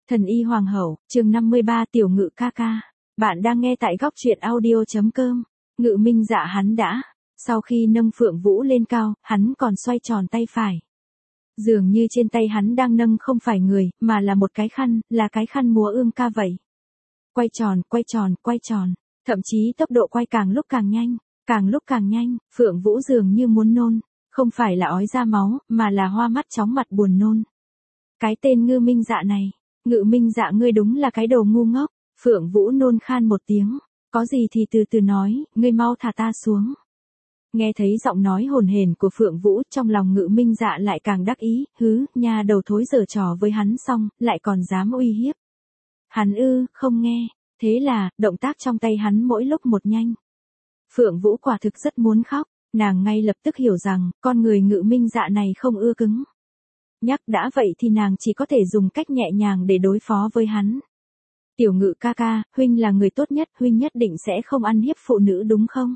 Thần y hoàng hậu, chương 53 tiểu ngự ca ca. Bạn đang nghe tại góc truyện audio.com. Ngự Minh Dạ hắn đã. Sau khi nâng Phượng Vũ lên cao, hắn còn xoay tròn tay phải. Dường như trên tay hắn đang nâng không phải người, mà là một cái khăn, là cái khăn múa ương ca vậy. Quay tròn, quay tròn, quay tròn. Thậm chí tốc độ quay càng lúc càng nhanh. Càng lúc càng nhanh, Phượng Vũ dường như muốn nôn. Không phải là ói ra máu, mà là hoa mắt chóng mặt buồn nôn. Cái tên Ngự Minh Dạ này. Ngự Minh Dạ ngươi đúng là cái đồ ngu ngốc. Phượng Vũ nôn khan một tiếng. Có gì thì từ từ nói, ngươi mau thả ta xuống. Nghe thấy giọng nói hồn hển của Phượng Vũ, trong lòng Ngự Minh Dạ lại càng đắc ý, nhà đầu thối giở trò với hắn xong, lại còn dám uy hiếp. Hắn không nghe, thế là, động tác trong tay hắn mỗi lúc một nhanh. Phượng Vũ quả thực rất muốn khóc, nàng ngay lập tức hiểu rằng, con người Ngự Minh Dạ này không ưa cứng. Nhắc đã vậy thì nàng chỉ có thể dùng cách nhẹ nhàng để đối phó với hắn. Tiểu Ngự ca ca, huynh là người tốt nhất, huynh nhất định sẽ không ăn hiếp phụ nữ đúng không?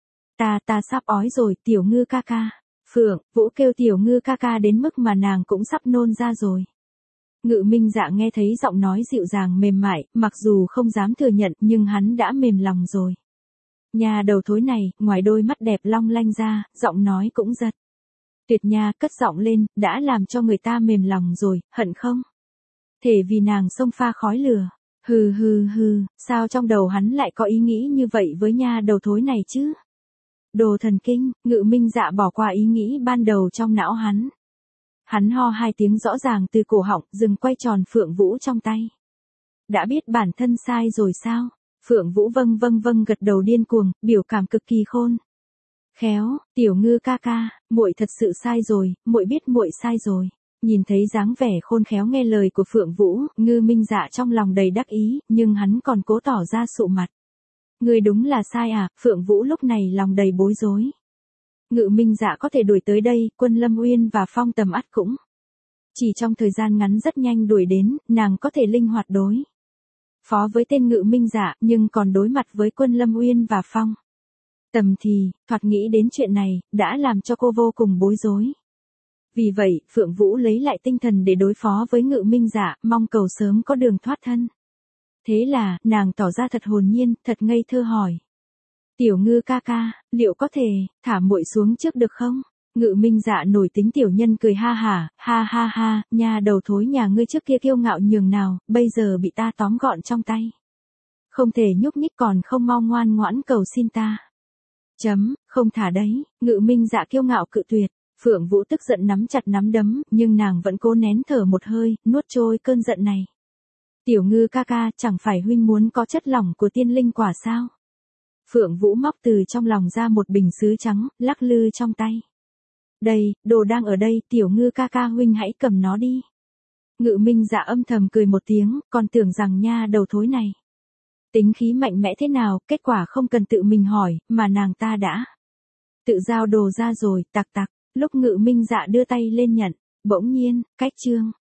Ta sắp ói rồi, Tiểu Ngư ca ca. Phượng Vũ kêu Tiểu Ngư ca ca đến mức mà nàng cũng sắp nôn ra rồi. Ngự Minh Dạ nghe thấy giọng nói dịu dàng mềm mại, mặc dù không dám thừa nhận nhưng hắn đã mềm lòng rồi. Nhà đầu thối này, ngoài đôi mắt đẹp long lanh ra, giọng nói cũng giật. Tuyệt nha, cất giọng lên, đã làm cho người ta mềm lòng rồi, hận không? Thể vì nàng xông pha khói lửa. Hừ, sao trong đầu hắn lại có ý nghĩ như vậy với nha đầu thối này chứ? Đồ thần kinh, Ngự Minh Dạ bỏ qua ý nghĩ ban đầu trong não hắn. Hắn ho hai tiếng rõ ràng từ cổ họng, dừng quay tròn Phượng Vũ trong tay. Đã biết bản thân sai rồi sao? Phượng Vũ vâng gật đầu điên cuồng, biểu cảm cực kỳ khôn. Khéo, Tiểu Ngư ca ca, muội thật sự sai rồi, muội biết muội sai rồi. Nhìn thấy dáng vẻ khôn khéo nghe lời của Phượng Vũ, Ngự Minh Dạ trong lòng đầy đắc ý, nhưng hắn còn cố tỏ ra sụ mặt. Ngươi đúng là sai à? Phượng Vũ lúc này lòng đầy bối rối. Ngự Minh Dạ có thể đuổi tới đây, Quân Lâm Uyên và Phong Tầm ắt cũng. Chỉ trong thời gian ngắn rất nhanh đuổi đến, nàng có thể linh hoạt đối phó với tên Ngự Minh Dạ, nhưng còn đối mặt với Quân Lâm Uyên và Phong Tầm thì, thoạt nghĩ đến chuyện này, đã làm cho cô vô cùng bối rối. Vì vậy, Phượng Vũ lấy lại tinh thần để đối phó với Ngự Minh Dạ, mong cầu sớm có đường thoát thân. Thế là, nàng tỏ ra thật hồn nhiên, thật ngây thơ hỏi. Tiểu Ngư ca ca, liệu có thể, thả muội xuống trước được không? Ngự Minh Dạ nổi tính tiểu nhân cười ha, nhà đầu thối nhà ngươi trước kia kiêu ngạo nhường nào, bây giờ bị ta tóm gọn trong tay. Không thể nhúc nhích còn không mau ngoan ngoãn cầu xin ta. Không thả đấy, Ngự Minh Dạ kiêu ngạo cự tuyệt. Phượng Vũ tức giận nắm chặt nắm đấm, nhưng nàng vẫn cố nén thở một hơi, nuốt trôi cơn giận này. Tiểu Ngư ca ca, chẳng phải huynh muốn có chất lỏng của tiên linh quả sao? Phượng Vũ móc từ trong lòng ra một bình sứ trắng, lắc lư trong tay. Đây, đồ đang ở đây, Tiểu Ngư ca ca huynh hãy cầm nó đi. Ngự Minh Dạ âm thầm cười một tiếng, còn tưởng rằng nha đầu thối này tính khí mạnh mẽ thế nào, kết quả không cần tự mình hỏi, mà nàng ta đã tự giao đồ ra rồi, tặc, lúc Ngự Minh Dạ đưa tay lên nhận, bỗng nhiên, cách chương.